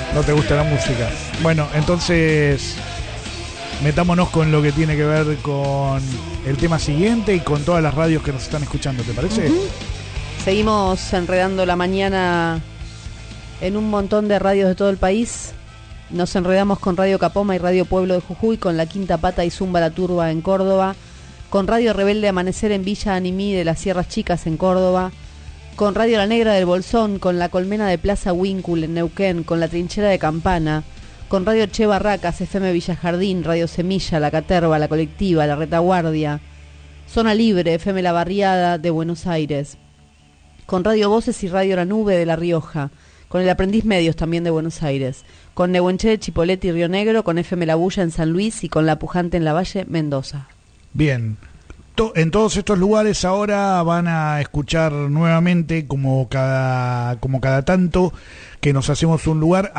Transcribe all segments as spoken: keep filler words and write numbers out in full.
No te gusta la música. Bueno, entonces metámonos con lo que tiene que ver con el tema siguiente y con todas las radios que nos están escuchando, ¿te parece? Uh-huh. Seguimos enredando la mañana en un montón de radios de todo el país. Nos enredamos con Radio Capoma y Radio Pueblo de Jujuy, con La Quinta Pata y Zumba la Turba en Córdoba, con Radio Rebelde Amanecer en Villa Animí de las Sierras Chicas en Córdoba, con Radio La Negra del Bolsón, con La Colmena de Plaza Huíncul en Neuquén, con La Trinchera de Campana, con Radio Che Barracas, F M Villa Jardín, Radio Semilla, La Caterva, La Colectiva, La Retaguardia, Zona Libre, F M La Barriada de Buenos Aires, con Radio Voces y Radio La Nube de La Rioja, con El Aprendiz Medios también de Buenos Aires, con Nehuenche, Chipolete y Río Negro, con F M La Bulla en San Luis y con La Pujante en La Valle, Mendoza. Bien. En todos estos lugares ahora van a escuchar nuevamente, como cada como cada tanto que nos hacemos un lugar,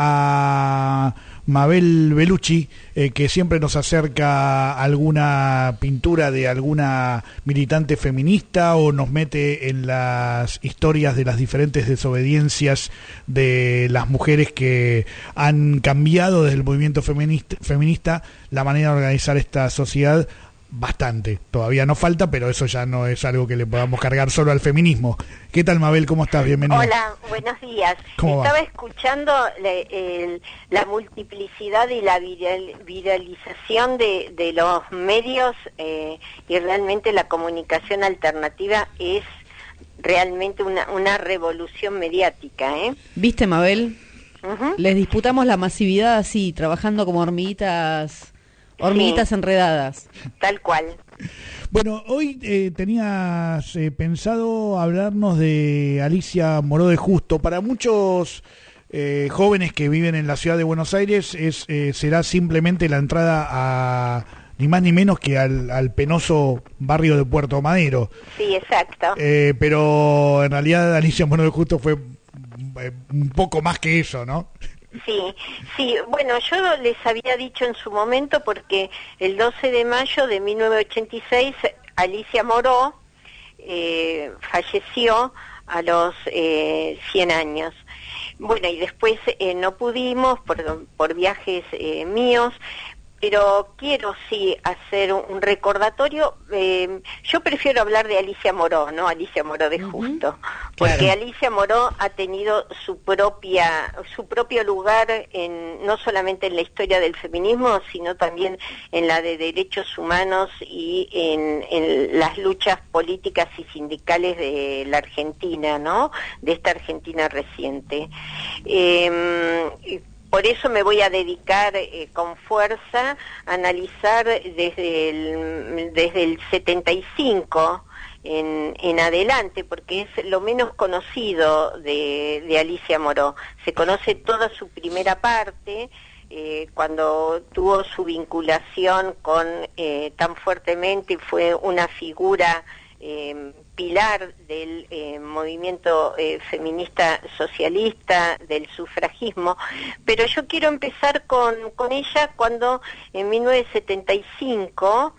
a Mabel Bellucci, eh, que siempre nos acerca alguna pintura de alguna militante feminista o nos mete en las historias de las diferentes desobediencias de las mujeres que han cambiado desde el movimiento feminista, feminista la manera de organizar esta sociedad. Bastante, todavía nos falta, pero eso ya no es algo que le podamos cargar solo al feminismo. ¿Qué tal, Mabel? ¿Cómo estás? Bienvenida. Hola, buenos días. Estaba va? escuchando le, el, la multiplicidad y la viral, viralización de, de los medios eh, y realmente la comunicación alternativa es realmente una, una revolución mediática, ¿eh? ¿Viste, Mabel? Uh-huh. Les disputamos la masividad así, trabajando como hormiguitas... Hormiguitas sí, enredadas. Tal cual. Bueno, hoy eh, tenías eh, pensado hablarnos de Alicia Moró de Justo. Para muchos eh, jóvenes que viven en la ciudad de Buenos Aires es eh, será simplemente la entrada a ni más ni menos que al, al penoso barrio de Puerto Madero. Sí, exacto. Eh, pero en realidad Alicia Moró de Justo fue eh, un poco más que eso, ¿no? Sí, sí, bueno, yo les había dicho en su momento porque el doce de mayo de mil novecientos ochenta y seis Alicia Moró eh, falleció a los eh, cien años. Bueno, y después eh, no pudimos por, por viajes eh, míos, pero quiero sí hacer un, un recordatorio. Eh, yo prefiero hablar de Alicia Moró, ¿no? Alicia Moró de Justo, uh-huh. Porque claro. Alicia Moró ha tenido su propia, su propio lugar en, no solamente en la historia del feminismo, sino también en la de derechos humanos y en, en las luchas políticas y sindicales de la Argentina, ¿no? De esta Argentina reciente. Eh, Por eso me voy a dedicar eh, con fuerza a analizar desde el, desde el setenta y cinco en, en adelante, porque es lo menos conocido de, de Alicia Moró. Se conoce toda su primera parte, eh, cuando tuvo su vinculación con eh, tan fuertemente, fue una figura eh, pilar del eh, movimiento eh, feminista socialista, del sufragismo, pero yo quiero empezar con, con ella cuando en mil novecientos setenta y cinco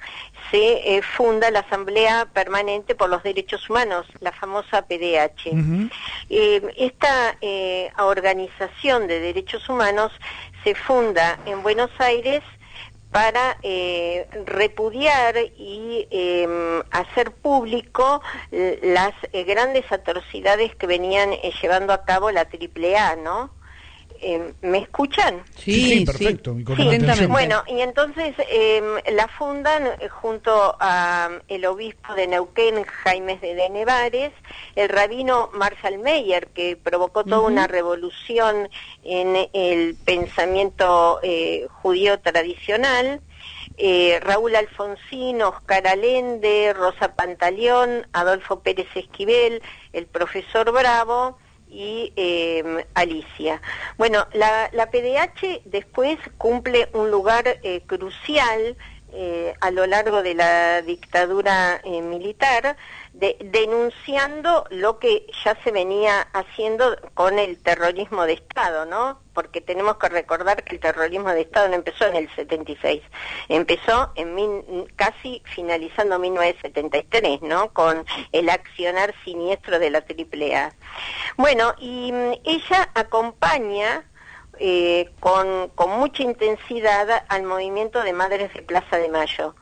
se eh, funda la Asamblea Permanente por los Derechos Humanos, la famosa P D H. Uh-huh. Eh, esta eh, organización de derechos humanos se funda en Buenos Aires para eh, repudiar y eh, hacer público eh, las eh, grandes atrocidades que venían eh, llevando a cabo la triple A, ¿no? Eh, ¿Me escuchan? Sí, sí, perfecto. Sí, sí. Bueno, y entonces eh, la fundan eh, junto a el obispo de Neuquén, Jaime de Nevares, el rabino Marshall Meyer, que provocó toda uh-huh. una revolución en el pensamiento eh, judío tradicional, eh, Raúl Alfonsín, Oscar Allende, Rosa Pantaleón, Adolfo Pérez Esquivel, el profesor Bravo y eh, Alicia. Bueno, la, la P D H después cumple un lugar eh, crucial eh, a lo largo de la dictadura eh, militar, de, denunciando lo que ya se venía haciendo con el terrorismo de Estado, ¿no? Porque tenemos que recordar que el terrorismo de Estado no empezó en el setenta y seis, empezó en mil, casi finalizando mil novecientos setenta y tres, ¿no? Con el accionar siniestro de la triple A. Bueno, y ella acompaña eh, con, con mucha intensidad al movimiento de Madres de Plaza de Mayo.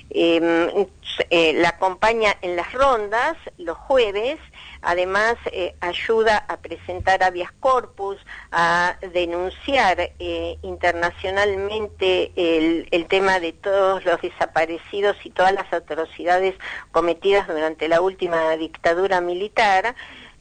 Eh, eh, la acompaña en las rondas los jueves, además eh, ayuda a presentar habeas corpus, a denunciar eh, internacionalmente el, el tema de todos los desaparecidos y todas las atrocidades cometidas durante la última dictadura militar.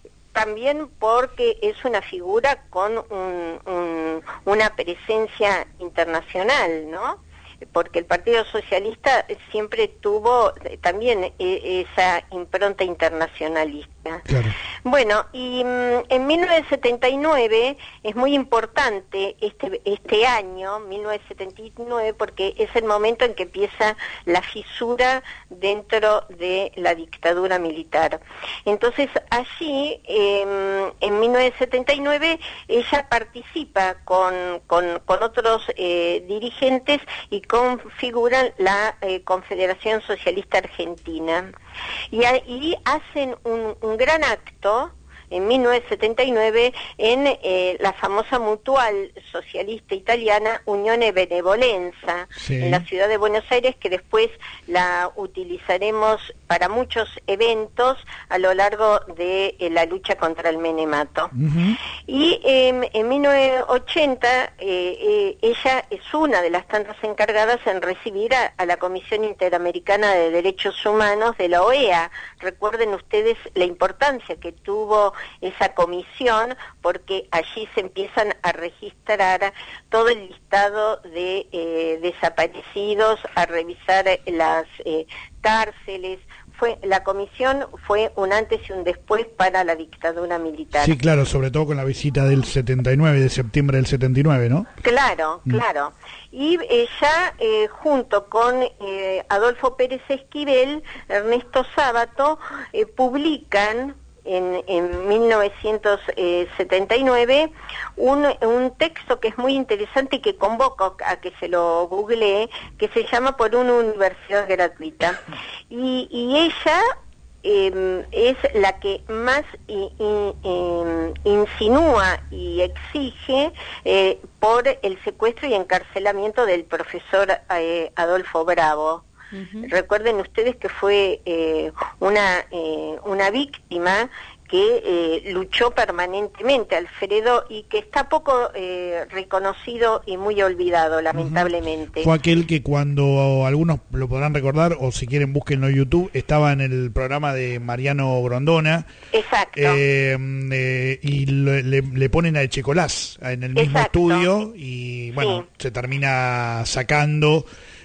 También porque es una figura con un, un, una presencia internacional, ¿no? Porque el Partido Socialista siempre tuvo también esa impronta internacionalista. Claro. Bueno, y mm, en mil novecientos setenta y nueve es muy importante este este año, mil novecientos setenta y nueve, porque es el momento en que empieza la fisura dentro de la dictadura militar. Entonces, allí, eh, en mil novecientos setenta y nueve, ella participa con, con, con otros eh, dirigentes y configuran la eh, Confederación Socialista Argentina. Y ahí hacen un, un gran acto en mil novecientos setenta y nueve en eh, la famosa mutual socialista italiana Unione Benevolenza, sí, en la ciudad de Buenos Aires, que después la utilizaremos para muchos eventos a lo largo de eh, la lucha contra el menemato. Uh-huh. Y eh, en mil novecientos ochenta eh, eh, ella es una de las tantas encargadas en recibir a, a la Comisión Interamericana de Derechos Humanos de la O E A. Recuerden ustedes la importancia que tuvo esa comisión, porque allí se empiezan a registrar todo el listado de eh, desaparecidos, a revisar las eh, cárceles. Fue, la comisión fue un antes y un después para la dictadura militar. Sí, claro, sobre todo con la visita del setenta y nueve, de septiembre del setenta y nueve, ¿no? Claro, mm. claro. Y ella, eh, junto con eh, Adolfo Pérez Esquivel, Ernesto Sábato, eh, publican en, en mil novecientos setenta y nueve un, un texto que es muy interesante y que convoco a que se lo googlee, que se llama Por una universidad gratuita. Y, y ella eh, es la que más i, i, eh, insinúa y exige eh, por el secuestro y encarcelamiento del profesor eh, Adolfo Bravo. Uh-huh. Recuerden ustedes que fue eh, una eh, una víctima que eh, luchó permanentemente, Alfredo, y que está poco eh, reconocido y muy olvidado, lamentablemente. Uh-huh. Fue aquel que, cuando algunos lo podrán recordar, o si quieren búsquenlo en YouTube, estaba en el programa de Mariano Grondona. Exacto. Eh, eh, y le, le, le ponen a Echecolás en el mismo Exacto. estudio, y bueno, sí. se termina sacando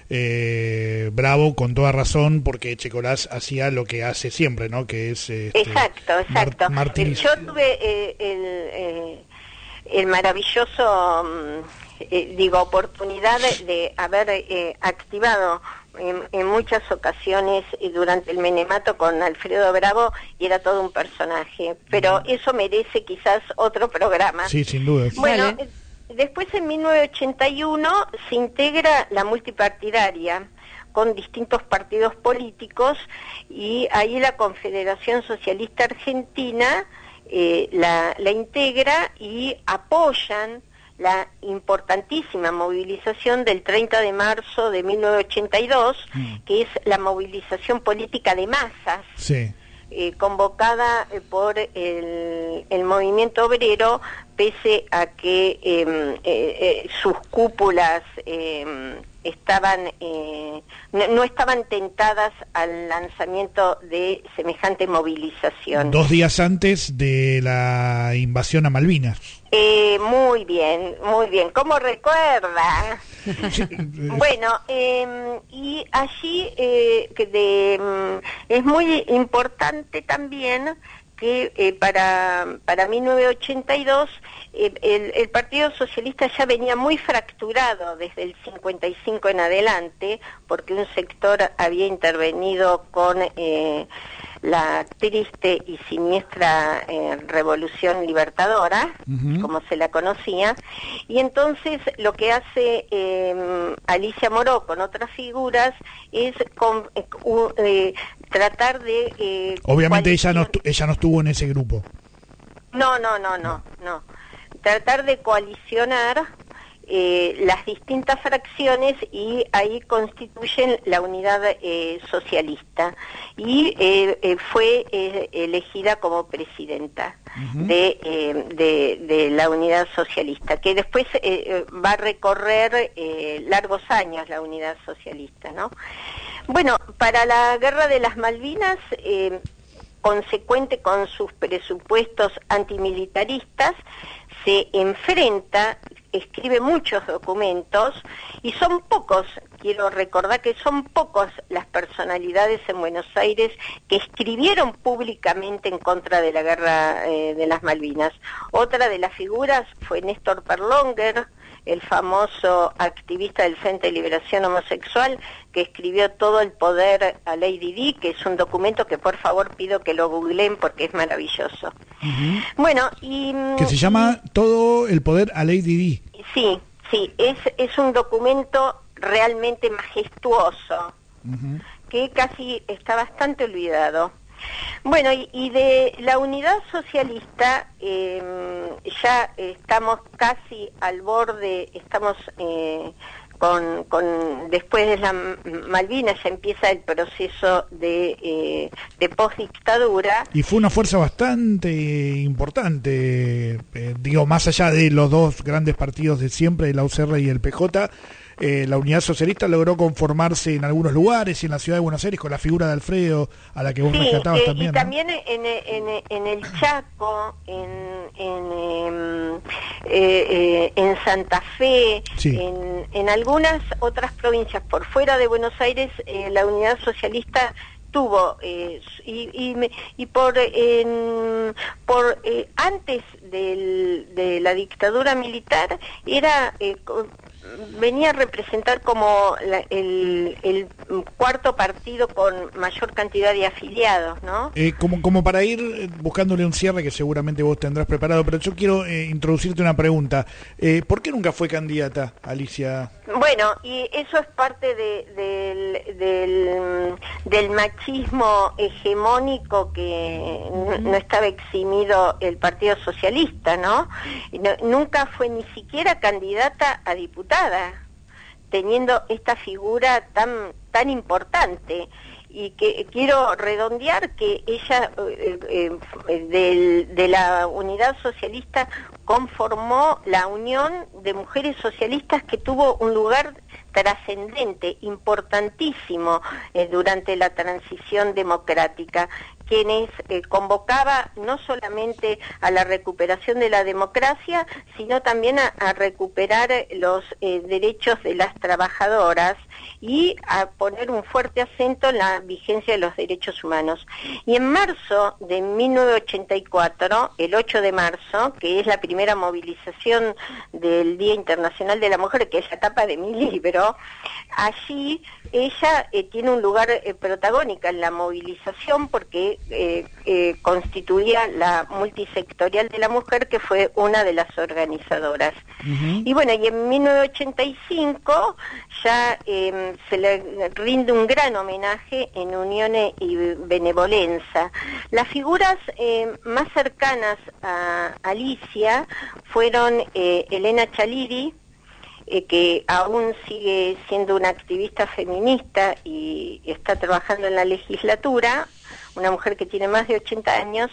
Eh, Bravo con toda razón, porque Echecolás hacía lo que hace siempre, ¿no? Que es este, exacto, exacto. Mar- Yo tuve eh, el, eh, el maravilloso eh, digo oportunidad de, de haber eh, activado en, en muchas ocasiones y durante el menemato con Alfredo Bravo, y era todo un personaje, pero uh-huh. eso merece quizás otro programa. Sí, sin duda. Bueno, Dale. Después, en mil novecientos ochenta y uno, se integra la multipartidaria con distintos partidos políticos, y ahí la Confederación Socialista Argentina eh, la, la integra y apoyan la importantísima movilización del treinta de marzo de mil novecientos ochenta y dos, mm. que es la movilización política de masas. Sí. Eh, convocada eh, por el, el movimiento obrero, pese a que eh, eh, eh, sus cúpulas eh, estaban eh, no, no estaban tentadas al lanzamiento de semejante movilización. Dos días antes de la invasión a Malvinas. Eh, muy bien, muy bien. ¿Cómo recuerda? Bueno, eh, y allí eh, que de, es muy importante también que eh, para, para mil novecientos ochenta y dos eh, el, el Partido Socialista ya venía muy fracturado desde el cincuenta y cinco en adelante, porque un sector había intervenido con eh, la triste y siniestra eh, Revolución Libertadora, uh-huh. como se la conocía, y entonces lo que hace eh, Alicia Moró con otras figuras es con, eh, eh, tratar de... Eh, Obviamente ella no, ella no estuvo en ese grupo. No, no, no, no, no. tratar de coalicionar eh, las distintas fracciones y ahí constituyen la unidad eh, socialista y eh, eh, fue eh, elegida como presidenta uh-huh. de, eh, de, de la unidad socialista, que después eh, va a recorrer eh, largos años la unidad socialista, ¿no? Bueno, para la Guerra de las Malvinas, eh, consecuente con sus presupuestos antimilitaristas, se enfrenta, escribe muchos documentos y son pocos, quiero recordar que son pocos las personalidades en Buenos Aires que escribieron públicamente en contra de la Guerra eh, de las Malvinas. Otra de las figuras fue Néstor Perlonger, el famoso activista del Frente de Liberación Homosexual, que escribió Todo el Poder a Lady Di, que es un documento que por favor pido que lo googleen porque es maravilloso. Uh-huh. Bueno, y... Que se llama y, Todo el Poder a Lady Di. Sí, sí, es, es un documento realmente majestuoso, uh-huh. que casi está bastante olvidado. Bueno, y, y de la unidad socialista eh, ya estamos casi al borde, estamos eh, con, con después de la Malvinas ya empieza el proceso de, eh, de postdictadura. Y fue una fuerza bastante importante, eh, digo, más allá de los dos grandes partidos de siempre, la U C R y el P J. Eh, la Unidad Socialista logró conformarse en algunos lugares y en la ciudad de Buenos Aires con la figura de Alfredo, a la que vos sí, rescatabas eh, también. Y ¿no? también en, en, en el Chaco, en, en, eh, eh, en Santa Fe, sí. en, en algunas otras provincias por fuera de Buenos Aires, eh, la Unidad Socialista tuvo eh, y, y, y por en, por eh, antes del, de la dictadura militar era eh, venía a representar como la, el, el cuarto partido con mayor cantidad de afiliados, ¿no? Eh, como, como para ir buscándole un cierre que seguramente vos tendrás preparado, pero yo quiero eh, introducirte una pregunta. Eh, ¿Por qué nunca fue candidata, Alicia? Bueno, y eso es parte de, del, del, del machismo hegemónico que no, no estaba eximido el Partido Socialista, ¿no? no nunca fue ni siquiera candidata a diputada, teniendo esta figura tan, tan importante. Y que quiero redondear que ella eh, eh, del, de la Unidad Socialista conformó la Unión de Mujeres Socialistas, que tuvo un lugar trascendente, importantísimo eh, durante la transición democrática, quienes eh, convocaba no solamente a la recuperación de la democracia, sino también a, a recuperar los eh, derechos de las trabajadoras y a poner un fuerte acento en la vigencia de los derechos humanos. Y en marzo de mil novecientos ochenta y cuatro, el ocho de marzo, que es la primera movilización del Día Internacional de la Mujer, que es la tapa de mi libro, allí ella eh, tiene un lugar eh, protagónico en la movilización porque eh, eh, constituía la multisectorial de la mujer, que fue una de las organizadoras. Uh-huh. Y bueno, y en mil novecientos ochenta y cinco ya eh, se le rinde un gran homenaje en Unione y Benevolenza. Las figuras eh, más cercanas a Alicia fueron eh, Elena Chaliri, Eh, que aún sigue siendo una activista feminista y está trabajando en la legislatura, una mujer que tiene más de ochenta años,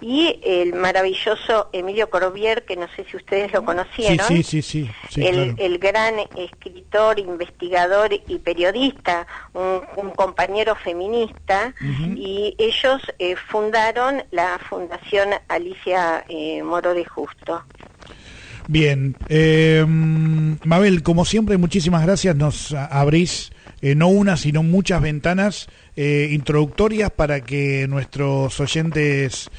y el maravilloso Emilio Corbier, que no sé si ustedes lo conocieron, sí, sí, sí, sí, sí, el, claro. el gran escritor, investigador y periodista, un, un compañero feminista, uh-huh. y ellos eh, fundaron la Fundación Alicia eh, Moro de Justo. Bien, eh, Mabel, como siempre, muchísimas gracias. Nos abrís eh, no una, sino muchas ventanas eh, introductorias para que nuestros oyentes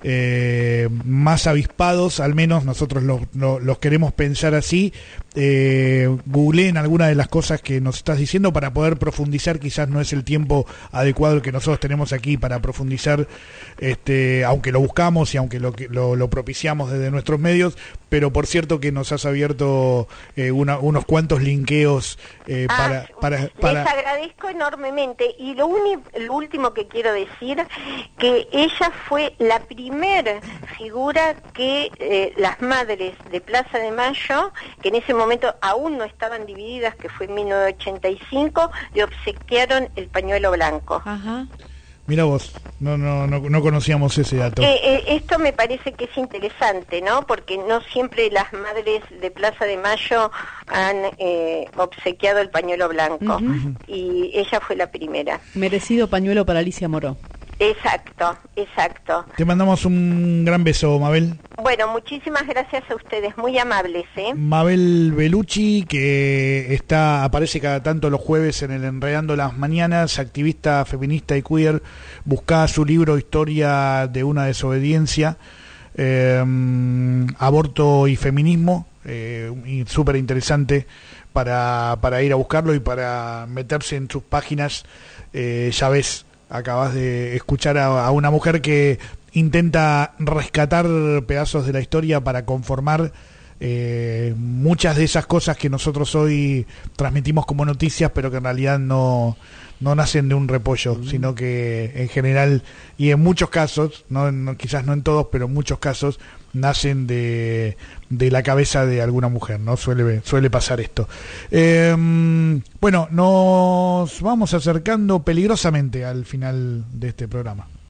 eh, más avispados, al menos nosotros los, los, los queremos pensar así, eh, googleen alguna de las cosas que nos estás diciendo para poder profundizar. Quizás no es el tiempo adecuado que nosotros tenemos aquí para profundizar, este, aunque lo buscamos y aunque lo, lo, lo propiciamos desde nuestros medios, pero por cierto que nos has abierto eh, una, unos cuantos linkeos eh, ah, para, para, para... Les agradezco enormemente, y lo, uni, lo último que quiero decir, que ella fue la primera primer figura que eh, las madres de Plaza de Mayo, que en ese momento aún no estaban divididas, que fue en mil novecientos ochenta y cinco, le obsequiaron el pañuelo blanco. Ajá. Mira vos, no, no, no, no conocíamos ese dato. Eh, eh, esto me parece que es interesante, ¿no? Porque no siempre las madres de Plaza de Mayo han eh, obsequiado el pañuelo blanco. Uh-huh. Y ella fue la primera. Merecido pañuelo para Alicia Moró. Exacto, exacto. Te mandamos un gran beso, Mabel. Bueno, muchísimas gracias a ustedes, muy amables, ¿eh? Mabel Bellucci, que está aparece cada tanto los jueves en el Enredando las Mañanas, activista feminista y queer, busca su libro Historia de una desobediencia, eh, aborto y feminismo, eh, súper interesante para, para ir a buscarlo y para meterse en sus páginas. Eh, ya ves, acabas de escuchar a, a una mujer que intenta rescatar pedazos de la historia para conformar eh, muchas de esas cosas que nosotros hoy transmitimos como noticias, pero que en realidad no, no nacen de un repollo, mm. sino que en general, y en muchos casos, no, no quizás no en todos, pero en muchos casos, nacen de, de la cabeza de alguna mujer, ¿no? Suele, suele pasar esto. Eh, bueno, nos vamos acercando peligrosamente al final de este programa.